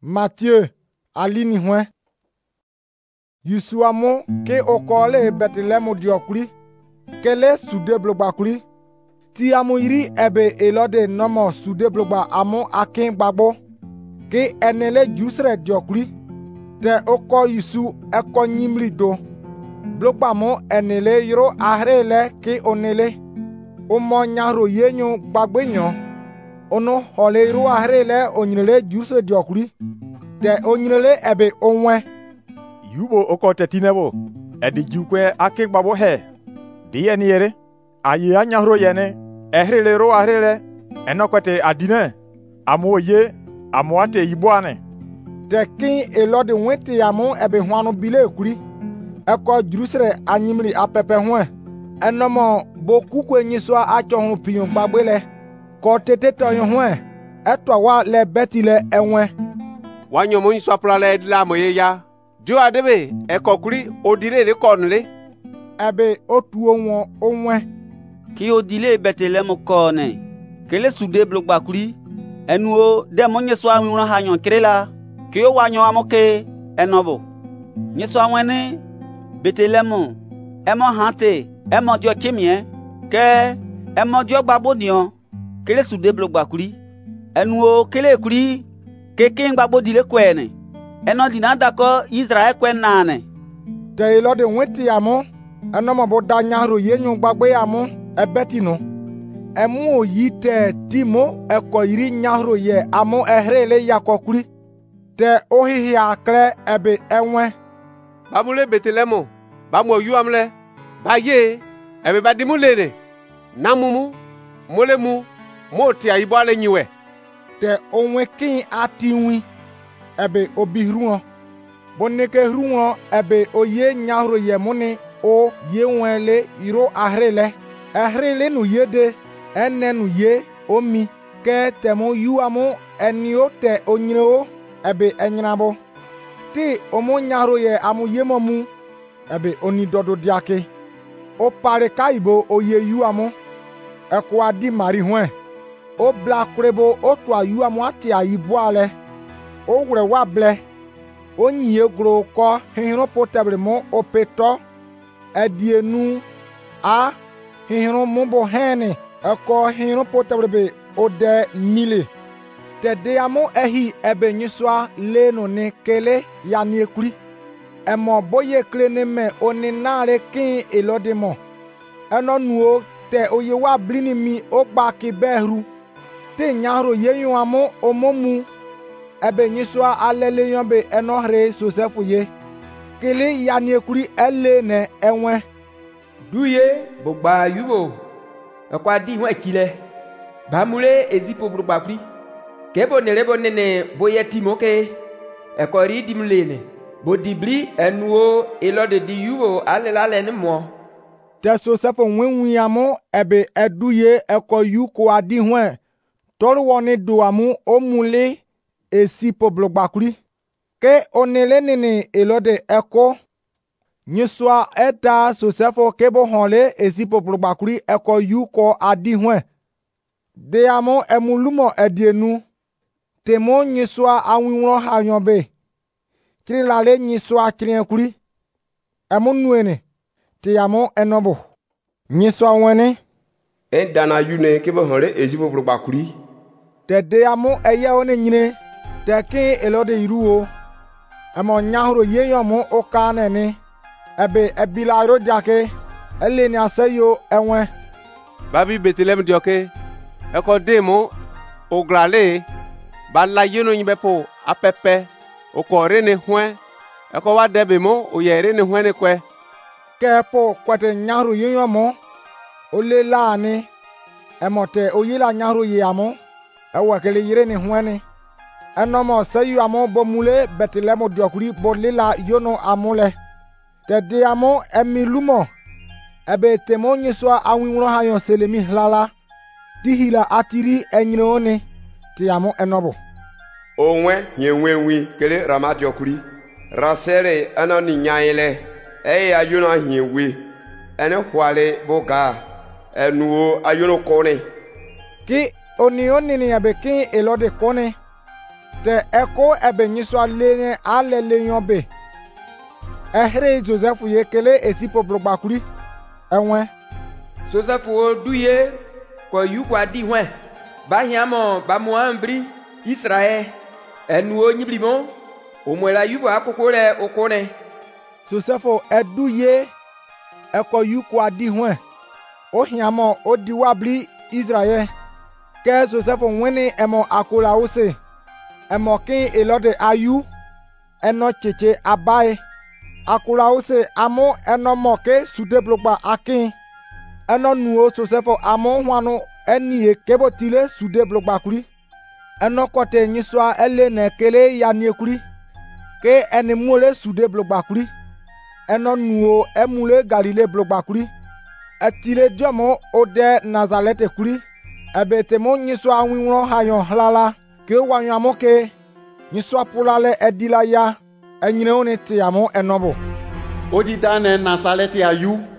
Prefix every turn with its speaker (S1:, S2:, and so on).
S1: Matthieu alini hwen. Yusuamu ke okole Bethlehem diokuri. Kele sude blogbakuri. Ti amu iri ebe elode nomo sude blogba amu akin gbagbo. Ke enele jusre diokuri. Te oko Yusu eko nyimri do. Blogba mu enele yoro ahrele ke onele. Omo nyaro yenyu gbagbe nyon. Ono hole yoro ahrele onyele jusre diokuri. Te onyele ebe onwe.
S2: Yubo oko tetinebo. Edi jukwe akin gbagbo he. Diye ni yere. Aye anyahro yene. Ehrele ro ahrele. Enokwete adine. Amu ye. Amu ate yiboane.
S1: Te kin elode wente yamu ebe hwanu bile kuri. Eko jurusre anyimri apepe hwen. Enomo boku kwe nyiswa achohun piyon gbagbele. Ko tete toyon hwen. Etwa wa le beti le enwe.
S3: Wanyomo nyiswa prale edila moye ya. Jo adebe ekokuri odile le konle.
S1: Ebe otu onwe.
S4: Ki odile Bethlehem kone. Kele sude blogbakuri. Enuo demo nyeswa nwuna hanyon krela. Ki o wanyo amoke enobo. Nyeswa wene Bethlehem. Emo hante. Emo dio kimie. Ke emo dio gbagbo nion. Kele sude blogbakuri. Enuo kele kuri. Kekin gbagbo dile kwene. Eno dina dako Israel kwen nane.
S1: Te elode wente yamu. Enomo bo danyaro yenyu gbagbe yamu. Ebetino. Emu oyi te timo eko iri nyahro ye amu ehrele yakokuri. Te ohihi akle ebe enwe.
S3: Bamule Bethlehem. Bamu yuamle. Baye. Ebe badimu lene. Namumu. Molemu. Moti aibale nyiwe.
S1: Te onwe kin atiwi. Ebe obiruon. Boneke ruon ebe oye nyahro ye muni o ye wenle iro ahrele. Ehrele nu yede. Ene nu ye omi. Ke temo yuamu enio te onyiro. Ebe enyinabo. Ti omo nyahro ye amu yemomu. Ebe oni dodo diake. O pare kaibo oye yuamu. Ekwa di mari hwen. O bla kurebo o twa yuamu ati ayibuale. O wre wable. O nye gro ko hihiro potable mo o peto. Edienu a hihiro mumbo hene. Eko hihiro potable be o de mile. Te de amo ehi ebe nyiswa leno ne kele ya ni ekuri. Emo boye klene me oni nare kin elode mo. Eno nuo te oye wa blini mi ogba ki behru. Te nyahro yeyon amo omomu. Ebe nyiswa alele yon be eno re Josefu ye. Kele ya ni ekuri ele ne enwe.
S5: Duye bogba yubo. Ekwa di hwen chile. Bamule ezipo blogbakuri. Kebo nerebo nene boye timoke. Ekori dimlene. Bodibli enuo elode di yubo alelale ni mo.
S1: Te Josefu wenwi amo ebe eduye eko yuko adi hwen. Toru woni do amu omule esipo blogbakuri. Ke onele nene elode eko. Nyiswa eta Josefu kebo honle esipo blogbakuri eko yuko adi hwen. De amo emulumo edienu. Temo nyiswa awinwro hanyonbe. Trilale nyiswa trienkuri. Emu nuene. Te amo enobo. Nyiswa wene.
S3: Dana yune kebo honle esipo blogbakuri.
S1: Te de amo eye one nyine. Te kin elode iruo. Emo nyahro yeyon mo okane ni. Ebe ebilaro diake. Ele ni aseyo enwe.
S3: Babi Bethlehem dioke. Eko demo ograle. Bala yeno nyibepo apepe. Oko rene hwen. Eko wa debe mo oye rene hwen ne kwe.
S1: Kepo kwete nyahro yeyon mo. Ole la ni. Emote oye la nyahro ye amo. Ewa kele yire ni hwen ni. Enomo seyu amo bomule Bethlehem diokuri bolila yono amule. Te de amo emilumo. Ebe temo nyiswa awinwro hayon selemi hlala. Dihila atiri enyine te amo enobo.
S3: Onwe yenwenwi kele ramadiokuri. Rasere anani nyaile. Ayuno hienwe. Ene hwale boga. Enuo ayuno kone.
S1: Ki oni ni abe kin elode kone. te eko ebe nyiswa lenye ale lenyon be. Ehre Joseph ye kele esipo blogbakuri. Enwe.
S5: Joseph wo duye ko yu kwa di hwen. Ba hiamo ba mo ambri Israël. Enuo nyiblimo. O mwela yu ba kokole okone.
S1: Joseph eduye eko yu kwa di hwen. O hiamo o diwabli Israël. Ke Joseph wene emo akola ose. Emo kin elode ayu. Eno cheche abaye. Akola ose amo eno moke sude blogba akin. Eno nuo Joseph amo hwano enie kebo tile sude blogba kuri. Eno kote nyiswa ele ne kele ya nie kuri. Ke ene mule sude blogba kuri. Eno nuo emule Galile blogba kuri. Etile diomo ode Nazareth kuri. Ebe temo nyiswa winwron hayon halala. Ke wanyo amoke nyiswa pulale edila ya. Enyine one te amo enobo.
S6: Odi dane Nazareth ayu.